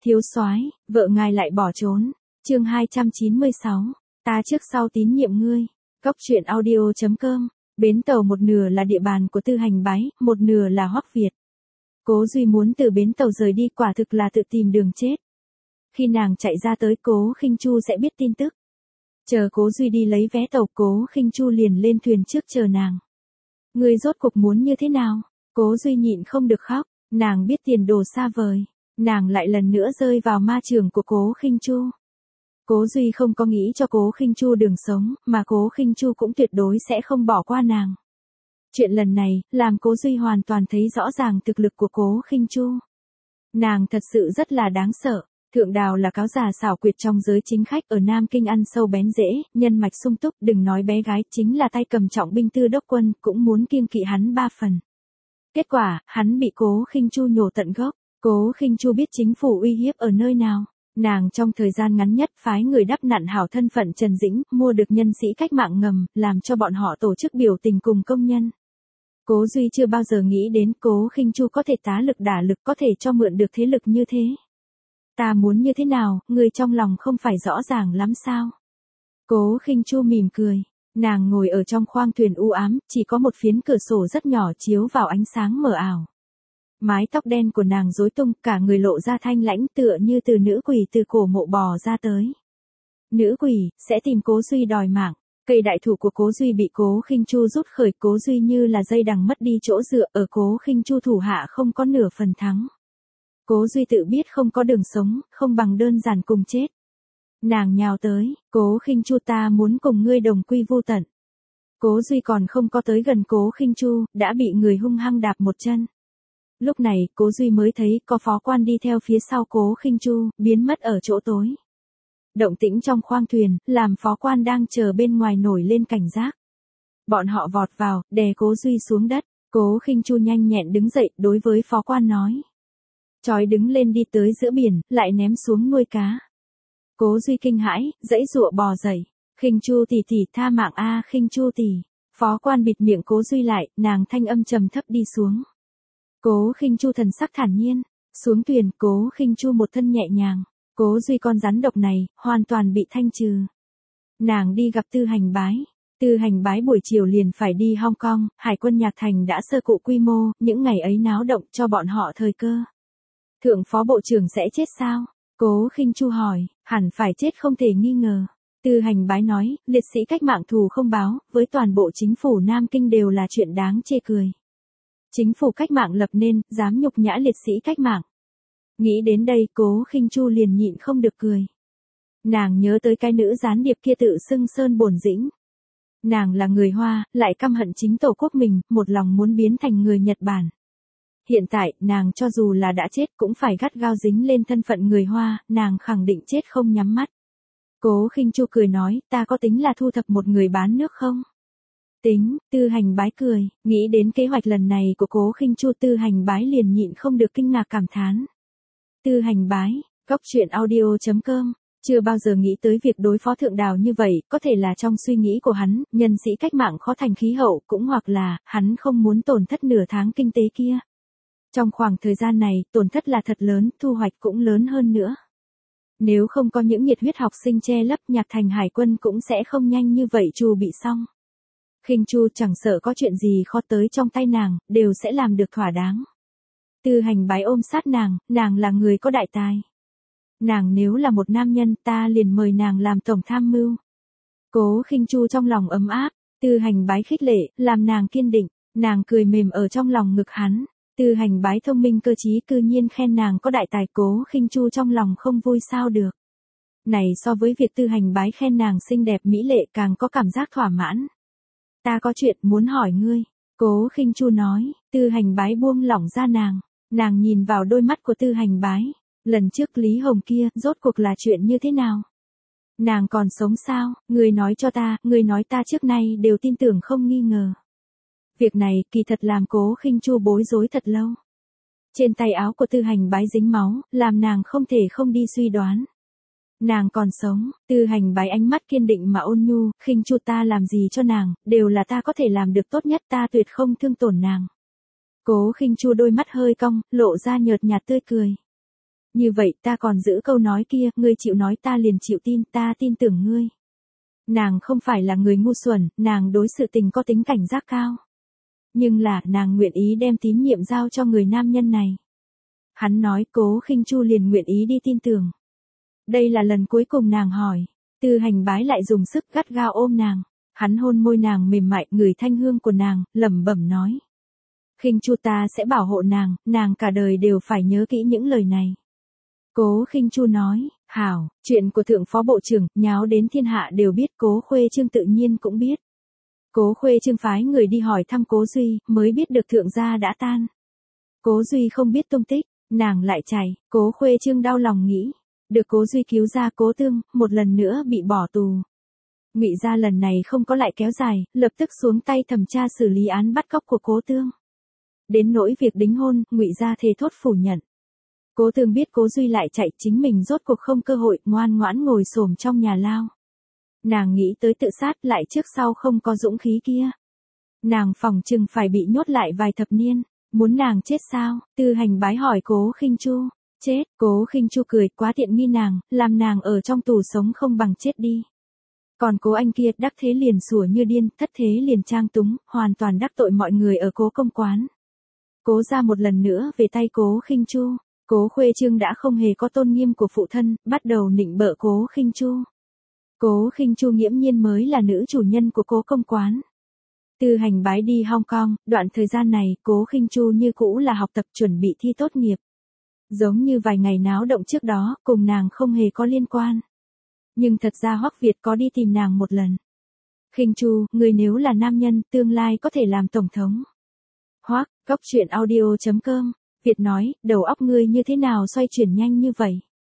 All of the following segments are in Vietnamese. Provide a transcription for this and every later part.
Thiếu soái, vợ ngài lại bỏ trốn. Chương 296. Ta trước sau tín nhiệm ngươi. Góc truyện audio.com. Bến tàu một nửa là địa bàn của Tư Hành Bái, một nửa là Hoắc Việt. Cố Duy muốn từ bến tàu rời đi quả thực là tự tìm đường chết. Khi nàng chạy ra tới, Cố Khinh Chu sẽ biết tin tức. Chờ Cố Duy đi lấy vé tàu, Cố Khinh Chu liền lên thuyền trước chờ nàng. Ngươi rốt cuộc muốn như thế nào? Cố Duy nhịn không được khóc, nàng biết tiền đồ xa vời. Nàng lại lần nữa rơi vào ma trường của Cố Khinh Chu. Cố Duy không có nghĩ cho Cố Khinh Chu đường sống, mà Cố Khinh Chu cũng tuyệt đối sẽ không bỏ qua nàng. Chuyện lần này, làm Cố Duy hoàn toàn thấy rõ ràng thực lực của Cố Khinh Chu. Nàng thật sự rất là đáng sợ. Thượng Đào là cáo già xảo quyệt trong giới chính khách ở Nam Kinh, ăn sâu bén rễ, nhân mạch sung túc, đừng nói bé gái, chính là tay cầm trọng binh Tư Đốc Quân cũng muốn kiêng kỵ hắn 3 phần. Kết quả, hắn bị Cố Khinh Chu nhổ tận gốc. Cố Khinh Chu biết chính phủ uy hiếp ở nơi nào. Nàng trong thời gian ngắn nhất phái người đắp nặn hảo thân phận Trần Dĩnh, mua được nhân sĩ cách mạng ngầm, làm cho bọn họ tổ chức biểu tình cùng công nhân. Cố Duy chưa bao giờ nghĩ đến Cố Khinh Chu có thể tá lực đả lực, có thể cho mượn được thế lực như thế. Ta muốn như thế nào, người trong lòng không phải rõ ràng lắm sao? Cố Khinh Chu mỉm cười. Nàng ngồi ở trong khoang thuyền u ám, chỉ có một phiến cửa sổ rất nhỏ chiếu vào ánh sáng mờ ảo. Mái tóc đen của nàng rối tung, cả người lộ ra thanh lãnh, tựa như từ nữ quỷ từ cổ mộ bò ra tới. Nữ quỷ sẽ tìm Cố Duy đòi mạng. Cây đại thụ của Cố Duy bị Cố Khinh Chu rút khởi, Cố Duy như là dây đằng mất đi chỗ dựa, ở Cố Khinh Chu thủ hạ không có nửa phần thắng. Cố Duy tự biết không có đường sống, không bằng đơn giản cùng chết. Nàng nhào tới, Cố Khinh Chu, ta muốn cùng ngươi đồng quy vu tận. Cố Duy còn không có tới gần Cố Khinh Chu, đã bị người hung hăng đạp một chân. Lúc này, Cố Duy mới thấy có phó quan đi theo phía sau Cố Khinh Chu, biến mất ở chỗ tối. Động tĩnh trong khoang thuyền, làm phó quan đang chờ bên ngoài nổi lên cảnh giác. Bọn họ vọt vào, đè Cố Duy xuống đất. Cố Khinh Chu nhanh nhẹn đứng dậy, đối với phó quan nói. Chói đứng lên đi tới giữa biển, lại ném xuống nuôi cá. Cố Duy kinh hãi, giãy giụa bò dậy. Khinh Chu tỷ tỷ, tha mạng a, Khinh Chu tỷ. Phó quan bịt miệng Cố Duy lại, nàng thanh âm trầm thấp đi xuống. Cố Khinh Chu thần sắc thản nhiên, xuống thuyền, Cố Khinh Chu một thân nhẹ nhàng. Cố Duy con rắn độc này, hoàn toàn bị thanh trừ. Nàng đi gặp Tư Hành Bái. Tư Hành Bái buổi chiều liền phải đi Hong Kong, Hải quân Nhạc Thành đã sơ cụ quy mô, những ngày ấy náo động cho bọn họ thời cơ. Thượng phó bộ trưởng sẽ chết sao? Cố Khinh Chu hỏi, hẳn phải chết không thể nghi ngờ. Tư Hành Bái nói, liệt sĩ cách mạng thù không báo, với toàn bộ chính phủ Nam Kinh đều là chuyện đáng chê cười. Chính phủ cách mạng lập nên, dám nhục nhã liệt sĩ cách mạng. Nghĩ đến đây, Cố Khinh Chu liền nhịn không được cười. Nàng nhớ tới cái nữ gián điệp kia tự xưng Sơn Bổn Dĩnh. Nàng là người Hoa, lại căm hận chính tổ quốc mình, một lòng muốn biến thành người Nhật Bản. Hiện tại, nàng cho dù là đã chết cũng phải gắt gao dính lên thân phận người Hoa, nàng khẳng định chết không nhắm mắt. Cố Khinh Chu cười nói, ta có tính là thu thập một người bán nước không? Tính, Tư Hành Bái cười, nghĩ đến kế hoạch lần này của Cố Khinh Chu, Tư Hành Bái liền nhịn không được kinh ngạc cảm thán. Tư Hành Bái, góc truyện audio.com, chưa bao giờ nghĩ tới việc đối phó Thượng Đào như vậy, có thể là trong suy nghĩ của hắn, nhân sĩ cách mạng khó thành khí hậu, cũng hoặc là, hắn không muốn tổn thất nửa tháng kinh tế kia. Trong khoảng thời gian này, tổn thất là thật lớn, thu hoạch cũng lớn hơn nữa. Nếu không có những nhiệt huyết học sinh che lấp, Nhạc Thành Hải quân cũng sẽ không nhanh như vậy trù bị xong. Khinh Chu chẳng sợ có chuyện gì khó tới trong tay nàng, đều sẽ làm được thỏa đáng. Tư Hành Bái ôm sát nàng là người có đại tài. Nàng nếu là một nam nhân, ta liền mời nàng làm tổng tham mưu. Cố Khinh Chu trong lòng ấm áp, Tư Hành Bái khích lệ, làm nàng kiên định, nàng cười mềm ở trong lòng ngực hắn. Tư Hành Bái thông minh cơ trí, cư nhiên khen nàng có đại tài, Cố Khinh Chu trong lòng không vui sao được. Này so với việc Tư Hành Bái khen nàng xinh đẹp mỹ lệ càng có cảm giác thỏa mãn. Ta có chuyện muốn hỏi ngươi. Cố Khinh Chu nói, Tư Hành Bái buông lỏng ra nàng nhìn vào đôi mắt của Tư Hành Bái. Lần trước Lý Hồng kia, rốt cuộc là chuyện như thế nào? Nàng còn sống sao? Ngươi nói cho ta, ngươi nói ta trước nay đều tin tưởng không nghi ngờ. Việc này, kỳ thật làm Cố Khinh Chu bối rối thật lâu. Trên tay áo của Tư Hành Bái dính máu, làm nàng không thể không đi suy đoán. Nàng còn sống, Tư Hành Bái ánh mắt kiên định mà ôn nhu, Khinh Chu, ta làm gì cho nàng, đều là ta có thể làm được tốt nhất, ta tuyệt không thương tổn nàng. Cố Khinh Chu đôi mắt hơi cong, lộ ra nhợt nhạt tươi cười. Như vậy ta còn giữ câu nói kia, ngươi chịu nói ta liền chịu tin, ta tin tưởng ngươi. Nàng không phải là người ngu xuẩn, nàng đối sự tình có tính cảnh giác cao. Nhưng là, nàng nguyện ý đem tín nhiệm giao cho người nam nhân này. Hắn nói Cố Khinh Chu liền nguyện ý đi tin tưởng. Đây là lần cuối cùng nàng hỏi. Tư Hành Bái lại dùng sức gắt gao ôm nàng. Hắn hôn môi nàng mềm mại, ngửi thanh hương của nàng, lẩm bẩm nói. Khinh Chu, ta sẽ bảo hộ nàng cả đời đều phải nhớ kỹ những lời này. Cố Khinh Chu nói, hảo, chuyện của thượng phó bộ trưởng, nháo đến thiên hạ đều biết, Cố Khuê Trương tự nhiên cũng biết. Cố Khuê Trương phái người đi hỏi thăm Cố Duy, mới biết được thượng gia đã tan. Cố Duy không biết tung tích, nàng lại chạy, Cố Khuê Trương đau lòng nghĩ. Được Cố Duy cứu ra Cố Tương, một lần nữa bị bỏ tù. Ngụy gia lần này không có lại kéo dài, lập tức xuống tay thẩm tra xử lý án bắt cóc của Cố Tương. Đến nỗi việc đính hôn, Ngụy gia thề thốt phủ nhận. Cố Tương biết Cố Duy lại chạy, chính mình rốt cuộc không cơ hội, ngoan ngoãn ngồi xổm trong nhà lao. Nàng nghĩ tới tự sát, lại trước sau không có dũng khí kia. Nàng phỏng chừng phải bị nhốt lại vài thập niên, muốn nàng chết sao? Tư Hành Bái hỏi Cố Khinh Chu. Chết, Cố Khinh Chu cười, quá tiện nghi nàng, làm nàng ở trong tù sống không bằng chết đi. Còn Cố Anh kia đắc thế liền sủa như điên, thất thế liền trang túng, hoàn toàn đắc tội mọi người ở Cố công quán. Cố gia một lần nữa về tay Cố Khinh Chu. Cố Khuê Trương đã không hề có tôn nghiêm của phụ thân, bắt đầu nịnh bợ Cố Khinh Chu. Cố Khinh Chu nghiễm nhiên mới là nữ chủ nhân của Cố công quán. Tư Hành Bái đi Hong Kong, đoạn thời gian này, Cố Khinh Chu như cũ là học tập chuẩn bị thi tốt nghiệp. Giống như vài ngày náo động trước đó, cùng nàng không hề có liên quan. Nhưng thật ra Hoắc Việt có đi tìm nàng một lần. Khinh Chu, người nếu là nam nhân, tương lai có thể làm tổng thống. Hoắc, goctruyện.audio.com, Việt nói, đầu óc ngươi như thế nào xoay chuyển nhanh như vậy?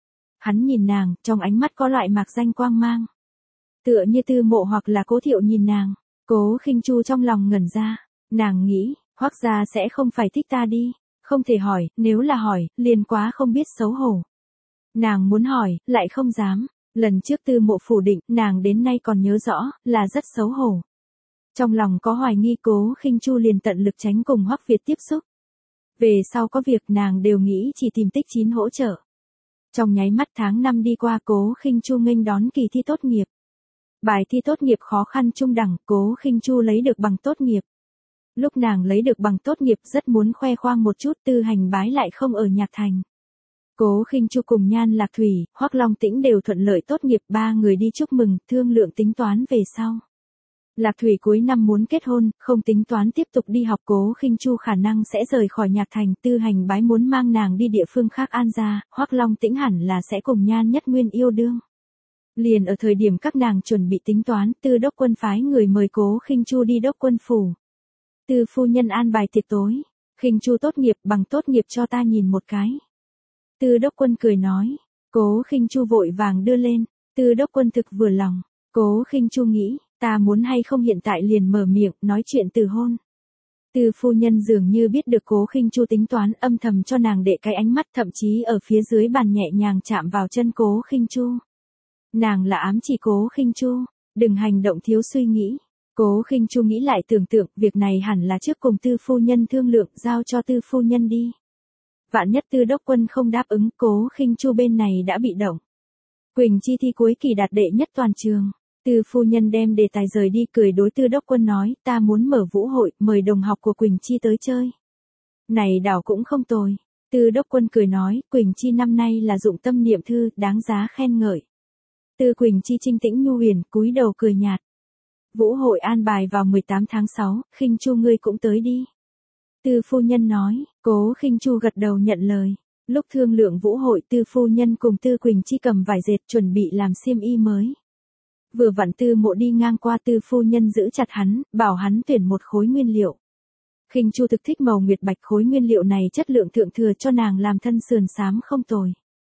Hắn nhìn nàng, trong ánh mắt có loại mạc danh quang mang. Tựa như Tư Mộ hoặc là Cố Thiệu nhìn nàng. Cố Khinh Chu trong lòng ngẩn ra. Nàng nghĩ, Hoắc gia sẽ không phải thích ta đi. Không thể hỏi, nếu là hỏi, liền quá không biết xấu hổ. Nàng muốn hỏi, lại không dám. Lần trước Tư Mộ phủ định, nàng đến nay còn nhớ rõ, là rất xấu hổ. Trong lòng có hoài nghi, Cố Khinh Chu liền tận lực tránh cùng Hoắc Việt tiếp xúc. Về sau có việc nàng đều nghĩ chỉ tìm Tích Chín hỗ trợ. Trong nháy mắt tháng 5 đi qua, Cố Khinh Chu nghênh đón kỳ thi tốt nghiệp. Bài thi tốt nghiệp khó khăn trung đẳng, Cố Khinh Chu lấy được bằng tốt nghiệp. Lúc nàng lấy được bằng tốt nghiệp rất muốn khoe khoang một chút, Tư Hành Bái lại không ở Nhạc Thành. Cố Khinh Chu cùng Nhan Lạc Thủy, Hoắc Long Tĩnh đều thuận lợi tốt nghiệp, ba người đi chúc mừng, thương lượng tính toán về sau. Lạc Thủy cuối năm muốn kết hôn, không tính toán tiếp tục đi học, Cố Khinh Chu khả năng sẽ rời khỏi Nhạc Thành, Tư Hành Bái muốn mang nàng đi địa phương khác an gia, Hoắc Long Tĩnh hẳn là sẽ cùng Nhan Nhất Nguyên yêu đương. Liền ở thời điểm các nàng chuẩn bị tính toán, Tư đốc quân phái người mời Cố Khinh Chu đi đốc quân phủ. Tư phu nhân an bài tiệc tối. Khinh Chu tốt nghiệp, bằng tốt nghiệp cho ta nhìn một cái. Tư đốc quân cười nói. Cố Khinh Chu vội vàng đưa lên. Tư đốc quân thực vừa lòng. Cố Khinh Chu nghĩ, ta muốn hay không hiện tại liền mở miệng, nói chuyện từ hôn. Tư phu nhân dường như biết được Cố Khinh Chu tính toán, âm thầm cho nàng đệ cái ánh mắt, thậm chí ở phía dưới bàn nhẹ nhàng chạm vào chân Cố Khinh Chu. Nàng là ám chỉ Cố Khinh Chu, đừng hành động thiếu suy nghĩ. Cố Khinh Chu nghĩ lại tưởng tượng, việc này hẳn là trước cùng Tư phu nhân thương lượng, giao cho Tư phu nhân đi. Vạn nhất Tư đốc quân không đáp ứng, Cố Khinh Chu bên này đã bị động. Quỳnh Chi thi cuối kỳ đạt đệ nhất toàn trường. Tư phu nhân đem đề tài rời đi, cười đối Tư đốc quân nói, ta muốn mở vũ hội, mời đồng học của Quỳnh Chi tới chơi. Này đảo cũng không tồi. Tư đốc quân cười nói, Quỳnh Chi năm nay là dụng tâm niệm thư, đáng giá khen ngợi. Tư Quỳnh Chi trinh tĩnh nhu huyền, cúi đầu cười nhạt. Vũ hội an bài vào 18 tháng 6, Khinh Chu ngươi cũng tới đi. Tư phu nhân nói, Cố Khinh Chu gật đầu nhận lời. Lúc thương lượng vũ hội, Tư phu nhân cùng Tư Quỳnh Chi cầm vải dệt chuẩn bị làm xiêm y mới. Vừa vặn Tư Mộ đi ngang qua, Tư phu nhân giữ chặt hắn, bảo hắn tuyển một khối nguyên liệu. Khinh Chu thực thích màu nguyệt bạch, khối nguyên liệu này chất lượng thượng thừa, cho nàng làm thân sườn xám không tồi.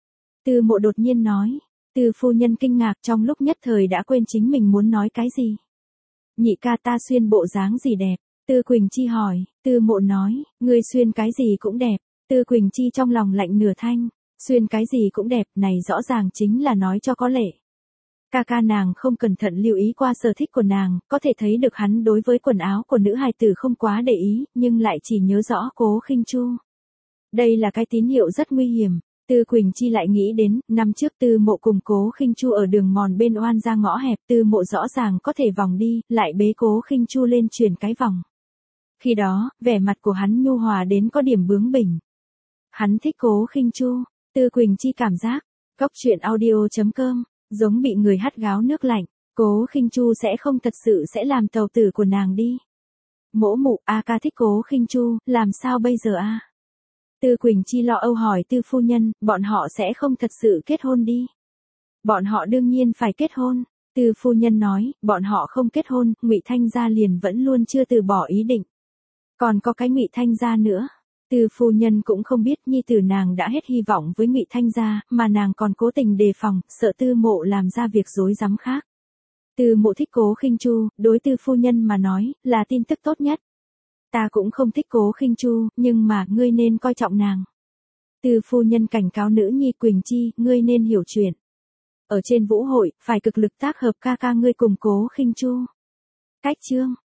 Tư Mộ đột nhiên nói. Tư phu nhân kinh ngạc, trong lúc nhất thời đã quên chính mình muốn nói cái gì. Nhị ca, ta xuyên bộ dáng gì đẹp? Tư Quỳnh Chi hỏi. Tư Mộ nói, ngươi xuyên cái gì cũng đẹp. Tư Quỳnh Chi trong lòng lạnh nửa thanh, xuyên cái gì cũng đẹp, này rõ ràng chính là nói cho có lệ. Ca ca nàng không cẩn thận lưu ý qua sở thích của nàng, có thể thấy được hắn đối với quần áo của nữ hài tử không quá để ý, nhưng lại chỉ nhớ rõ Cố Khinh Chu. Đây là cái tín hiệu rất nguy hiểm. Tư Quỳnh Chi lại nghĩ đến, năm trước Tư Mộ cùng Cố Khinh Chu ở đường mòn bên oan ra ngõ hẹp, Tư Mộ rõ ràng có thể vòng đi, lại bế Cố Khinh Chu lên chuyển cái vòng. Khi đó, vẻ mặt của hắn nhu hòa đến có điểm bướng bỉnh. Hắn thích Cố Khinh Chu, Tư Quỳnh Chi cảm giác, Cốc truyện audio.com, giống bị người hắt gáo nước lạnh, Cố Khinh Chu sẽ không thật sự sẽ làm tàu tử của nàng đi. Mỗ mụ, a ca thích Cố Khinh Chu, làm sao bây giờ a? Tư Quỳnh Chi lo âu hỏi Tư phu nhân, bọn họ sẽ không thật sự kết hôn đi. Bọn họ đương nhiên phải kết hôn. Tư phu nhân nói, bọn họ không kết hôn, Ngụy Thanh gia liền vẫn luôn chưa từ bỏ ý định. Còn có cái Ngụy Thanh gia nữa. Tư phu nhân cũng không biết nhi tử nàng đã hết hy vọng với Ngụy Thanh gia, mà nàng còn cố tình đề phòng, sợ Tư Mộ làm ra việc rối rắm khác. Tư Mộ thích Cố Khinh Chu, đối Tư phu nhân mà nói, là tin tức tốt nhất. Ta cũng không thích Cố Khinh Chu, nhưng mà ngươi nên coi trọng nàng. Tư phu nhân cảnh cáo nữ nhi Quỳnh Chi, ngươi nên hiểu chuyện. Ở trên vũ hội, phải cực lực tác hợp ca ca ngươi cùng Cố Khinh Chu. Cách chương